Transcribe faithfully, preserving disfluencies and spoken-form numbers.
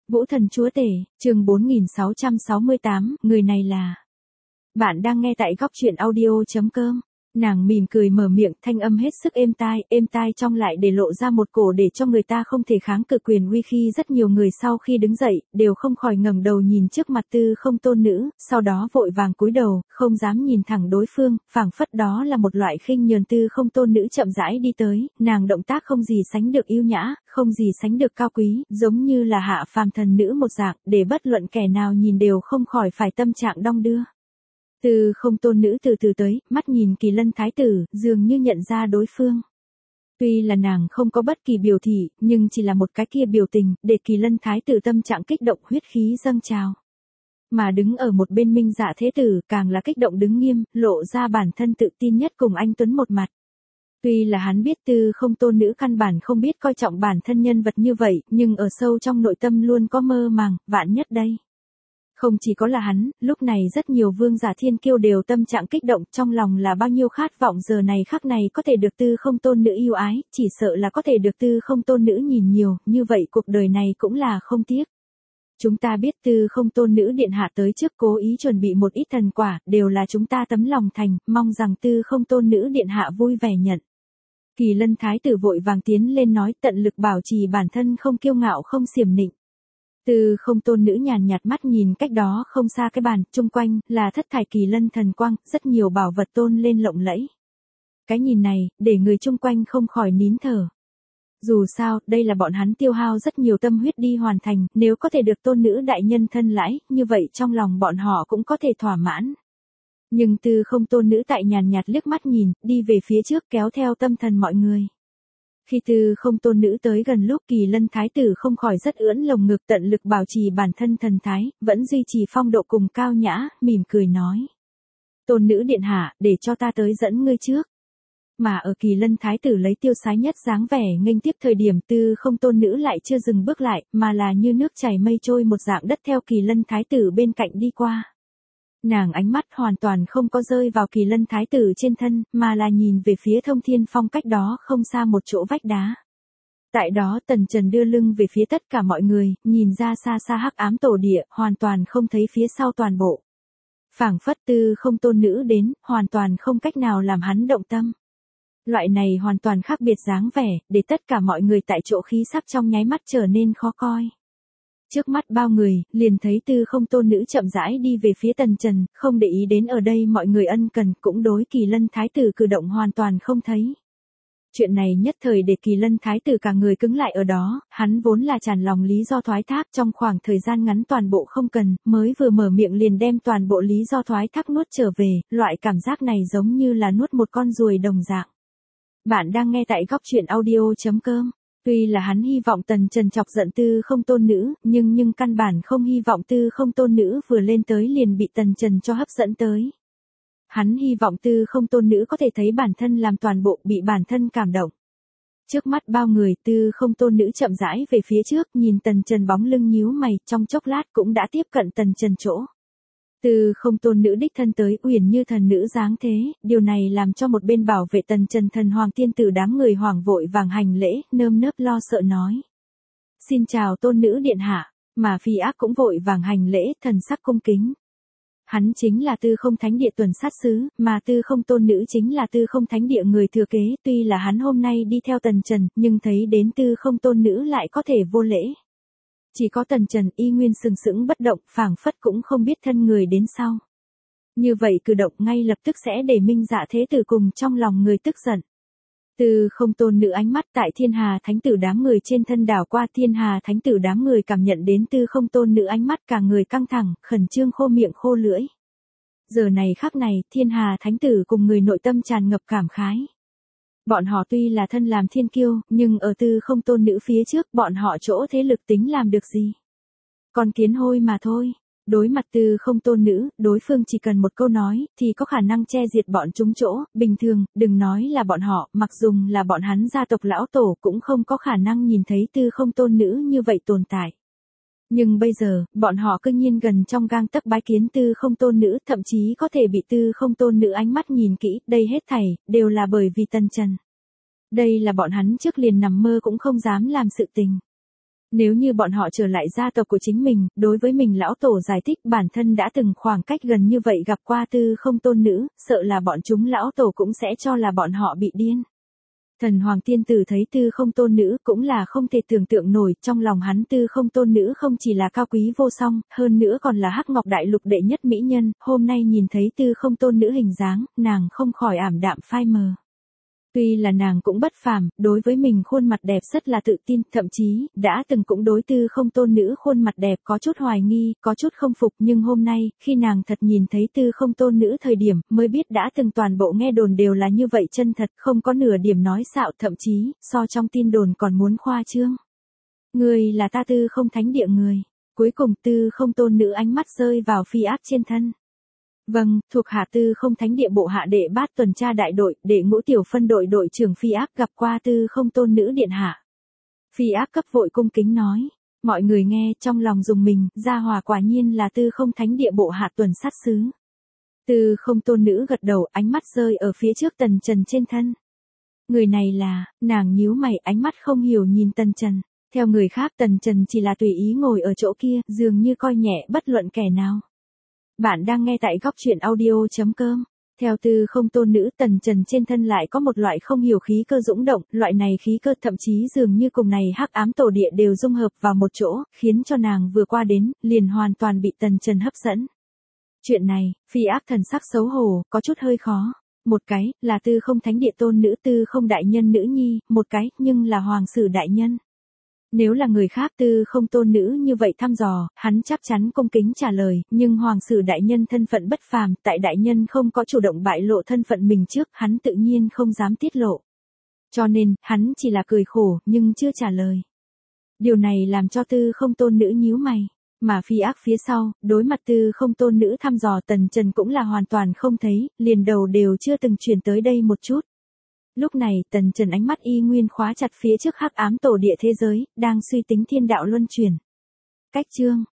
Vũ Thần Chúa Tể, chương bốn nghìn sáu trăm sáu mươi tám, người này là... Bạn đang nghe tại góc truyện audio.com. Nàng mỉm cười mở miệng, thanh âm hết sức êm tai, êm tai trong lại để lộ ra một cổ để cho người ta không thể kháng cự quyền uy khi rất nhiều người sau khi đứng dậy, đều không khỏi ngẩng đầu nhìn trước mặt Tư Không tôn nữ, sau đó vội vàng cúi đầu, không dám nhìn thẳng đối phương, phảng phất đó là một loại khinh nhờn. Tư Không tôn nữ chậm rãi đi tới, nàng động tác không gì sánh được yêu nhã, không gì sánh được cao quý, giống như là hạ phàm thần nữ một dạng, để bất luận kẻ nào nhìn đều không khỏi phải tâm trạng đong đưa. Tư Không tôn nữ từ từ tới, mắt nhìn Kỳ Lân thái tử, dường như nhận ra đối phương. Tuy là nàng không có bất kỳ biểu thị, nhưng chỉ là một cái kia biểu tình, để Kỳ Lân thái tử tâm trạng kích động, huyết khí dâng trào. Mà đứng ở một bên Minh Dạ thế tử, càng là kích động đứng nghiêm, lộ ra bản thân tự tin nhất cùng anh tuấn một mặt. Tuy là hắn biết Tư Không tôn nữ căn bản không biết coi trọng bản thân nhân vật như vậy, nhưng ở sâu trong nội tâm luôn có mơ màng, vạn nhất đây. Không chỉ có là hắn, lúc này rất nhiều vương giả thiên kiêu đều tâm trạng kích động, trong lòng là bao nhiêu khát vọng giờ này khắc này có thể được Tư Không tôn nữ yêu ái, chỉ sợ là có thể được Tư Không tôn nữ nhìn nhiều, như vậy cuộc đời này cũng là không tiếc. Chúng ta biết Tư Không tôn nữ điện hạ tới trước cố ý chuẩn bị một ít thần quả, đều là chúng ta tấm lòng thành, mong rằng Tư Không tôn nữ điện hạ vui vẻ nhận. Kỳ Lân thái tử vội vàng tiến lên nói, tận lực bảo trì bản thân không kiêu ngạo không xiểm nịnh. Tư Không tôn nữ nhàn nhạt mắt nhìn cách đó không xa cái bàn, chung quanh là thất thải kỳ lân thần quang, rất nhiều bảo vật tôn lên lộng lẫy. Cái nhìn này, để người chung quanh không khỏi nín thở. Dù sao, đây là bọn hắn tiêu hao rất nhiều tâm huyết đi hoàn thành, nếu có thể được tôn nữ đại nhân thân lãi, như vậy trong lòng bọn họ cũng có thể thỏa mãn. Nhưng Tư Không tôn nữ tại nhàn nhạt liếc mắt nhìn, đi về phía trước kéo theo tâm thần mọi người. Khi Tư Không tôn nữ tới gần lúc Kỳ Lân thái tử không khỏi rất ưỡn lồng ngực, tận lực bảo trì bản thân thần thái, vẫn duy trì phong độ cùng cao nhã, mỉm cười nói. Tôn nữ điện hạ, để cho ta tới dẫn ngươi trước. Mà ở Kỳ Lân thái tử lấy tiêu sái nhất dáng vẻ nghênh tiếp thời điểm, Tư Không tôn nữ lại chưa dừng bước lại, mà là như nước chảy mây trôi một dạng đất theo Kỳ Lân thái tử bên cạnh đi qua. Nàng ánh mắt hoàn toàn không có rơi vào Kỳ Lân thái tử trên thân, mà là nhìn về phía Thông Thiên Phong cách đó không xa một chỗ vách đá. Tại đó Tần Trần đưa lưng về phía tất cả mọi người, nhìn ra xa xa hắc ám tổ địa, hoàn toàn không thấy phía sau toàn bộ. Phảng phất Tư Không tôn nữ đến, hoàn toàn không cách nào làm hắn động tâm. Loại này hoàn toàn khác biệt dáng vẻ, để tất cả mọi người tại chỗ khí sắc trong nháy mắt trở nên khó coi. Trước mắt bao người, liền thấy Tư Không tôn nữ chậm rãi đi về phía Tần Trần, không để ý đến ở đây mọi người ân cần, cũng đối Kỳ Lân thái tử cử động hoàn toàn không thấy. Chuyện này nhất thời để Kỳ Lân thái tử cả người cứng lại ở đó, hắn vốn là tràn lòng lý do thoái thác trong khoảng thời gian ngắn toàn bộ không cần, mới vừa mở miệng liền đem toàn bộ lý do thoái thác nuốt trở về, loại cảm giác này giống như là nuốt một con ruồi đồng dạng. Bạn đang nghe tại góc truyện audio.com. Tuy là hắn hy vọng Tần Trần chọc giận Tư Không tôn nữ, nhưng nhưng căn bản không hy vọng Tư Không tôn nữ vừa lên tới liền bị Tần Trần cho hấp dẫn tới. Hắn hy vọng Tư Không tôn nữ có thể thấy bản thân làm toàn bộ, bị bản thân cảm động. Trước mắt bao người, Tư Không tôn nữ chậm rãi về phía trước, nhìn Tần Trần bóng lưng nhíu mày, trong chốc lát cũng đã tiếp cận Tần Trần chỗ. Tư Không tôn nữ đích thân tới, uyển như thần nữ dáng thế, điều này làm cho một bên bảo vệ Tần Trần thần hoàng tiên tử đám người hoảng vội vàng hành lễ, nơm nớp lo sợ nói. Xin chào tôn nữ điện hạ, mà Phi Ác cũng vội vàng hành lễ, thần sắc cung kính. Hắn chính là Tư Không thánh địa tuần sát sứ, mà Tư Không tôn nữ chính là Tư Không thánh địa người thừa kế, tuy là hắn hôm nay đi theo Tần Trần, nhưng thấy đến Tư Không tôn nữ lại có thể vô lễ. Chỉ có Tần Trần y nguyên sừng sững bất động, phảng phất cũng không biết thân người đến sau. Như vậy cử động ngay lập tức sẽ để Minh Dạ thế tử cùng trong lòng người tức giận. Tư Không tôn nữ ánh mắt tại Thiên Hà thánh tử đám người trên thân đảo qua, Thiên Hà thánh tử đám người cảm nhận đến Tư Không tôn nữ ánh mắt cả người căng thẳng, khẩn trương khô miệng khô lưỡi. Giờ này khắc này, Thiên Hà thánh tử cùng người nội tâm tràn ngập cảm khái. Bọn họ tuy là thân làm thiên kiêu, nhưng ở Tư Không tôn nữ phía trước bọn họ chỗ thế lực tính làm được gì. Còn kiến hôi mà thôi. Đối mặt Tư Không tôn nữ, đối phương chỉ cần một câu nói, thì có khả năng che diệt bọn chúng chỗ, bình thường, đừng nói là bọn họ, mặc dùng là bọn hắn gia tộc lão tổ cũng không có khả năng nhìn thấy Tư Không tôn nữ như vậy tồn tại. Nhưng bây giờ, bọn họ cư nhiên gần trong gang tấc bái kiến Tư Không tôn nữ, thậm chí có thể bị Tư Không tôn nữ ánh mắt nhìn kỹ, đây hết thảy, đều là bởi vì Tần Trần. Đây là bọn hắn trước liền nằm mơ cũng không dám làm sự tình. Nếu như bọn họ trở lại gia tộc của chính mình, đối với mình lão tổ giải thích bản thân đã từng khoảng cách gần như vậy gặp qua Tư Không tôn nữ, sợ là bọn chúng lão tổ cũng sẽ cho là bọn họ bị điên. Thần Hoàng Tiên Tử thấy Tư Không tôn nữ cũng là không thể tưởng tượng nổi, trong lòng hắn Tư Không tôn nữ không chỉ là cao quý vô song, hơn nữa còn là Hắc Ngọc Đại Lục đệ nhất mỹ nhân, hôm nay nhìn thấy Tư Không tôn nữ hình dáng, nàng không khỏi ảm đạm phai mờ. Tuy là nàng cũng bất phàm, đối với mình khuôn mặt đẹp rất là tự tin, thậm chí, đã từng cũng đối Tư Không tôn nữ khuôn mặt đẹp có chút hoài nghi, có chút không phục, nhưng hôm nay, khi nàng thật nhìn thấy Tư Không tôn nữ thời điểm, mới biết đã từng toàn bộ nghe đồn đều là như vậy chân thật, không có nửa điểm nói xạo, thậm chí, so trong tin đồn còn muốn khoa trương. Người là ta Tư Không thánh địa người. Cuối cùng Tư Không tôn nữ ánh mắt rơi vào Phi Ác trên thân. Vâng, thuộc hạ Tư Không thánh địa bộ hạ đệ bát tuần tra đại đội, đệ ngũ tiểu phân đội đội trưởng Phi Ác gặp qua Tư Không tôn nữ điện hạ. Phi Ác cấp vội cung kính nói. Mọi người nghe trong lòng dùng mình, gia hòa quả nhiên là Tư Không thánh địa bộ hạ tuần sát sứ. Tư Không tôn nữ gật đầu, ánh mắt rơi ở phía trước Tần Trần trên thân. Người này là, nàng nhíu mày, ánh mắt không hiểu nhìn Tần Trần. Theo người khác Tần Trần chỉ là tùy ý ngồi ở chỗ kia, dường như coi nhẹ bất luận kẻ nào. Bạn đang nghe tại góc truyện audio chấm com. Theo Tư Không tôn nữ, Tần Trần trên thân lại có một loại không hiểu khí cơ dũng động, loại này khí cơ thậm chí dường như cùng này Hắc Ám tổ địa đều dung hợp vào một chỗ, khiến cho nàng vừa qua đến, liền hoàn toàn bị Tần Trần hấp dẫn. Chuyện này, Phi Ác thần sắc xấu hổ, có chút hơi khó. Một cái, là Tư Không thánh địa tôn nữ Tư Không đại nhân nữ nhi, một cái, nhưng là Hoàng Sử đại nhân. Nếu là người khác Tư Không tôn nữ như vậy thăm dò, hắn chắc chắn cung kính trả lời, nhưng Hoàng Sử đại nhân thân phận bất phàm, tại đại nhân không có chủ động bại lộ thân phận mình trước, hắn tự nhiên không dám tiết lộ. Cho nên, hắn chỉ là cười khổ, nhưng chưa trả lời. Điều này làm cho Tư Không tôn nữ nhíu mày, mà Phi Ác phía sau, đối mặt Tư Không tôn nữ thăm dò Tần Trần cũng là hoàn toàn không thấy, liền đầu đều chưa từng chuyển tới đây một chút. Lúc này, Tần Trần ánh mắt y nguyên khóa chặt phía trước Hắc Ám tổ địa thế giới, đang suy tính thiên đạo luân chuyển. Cách chương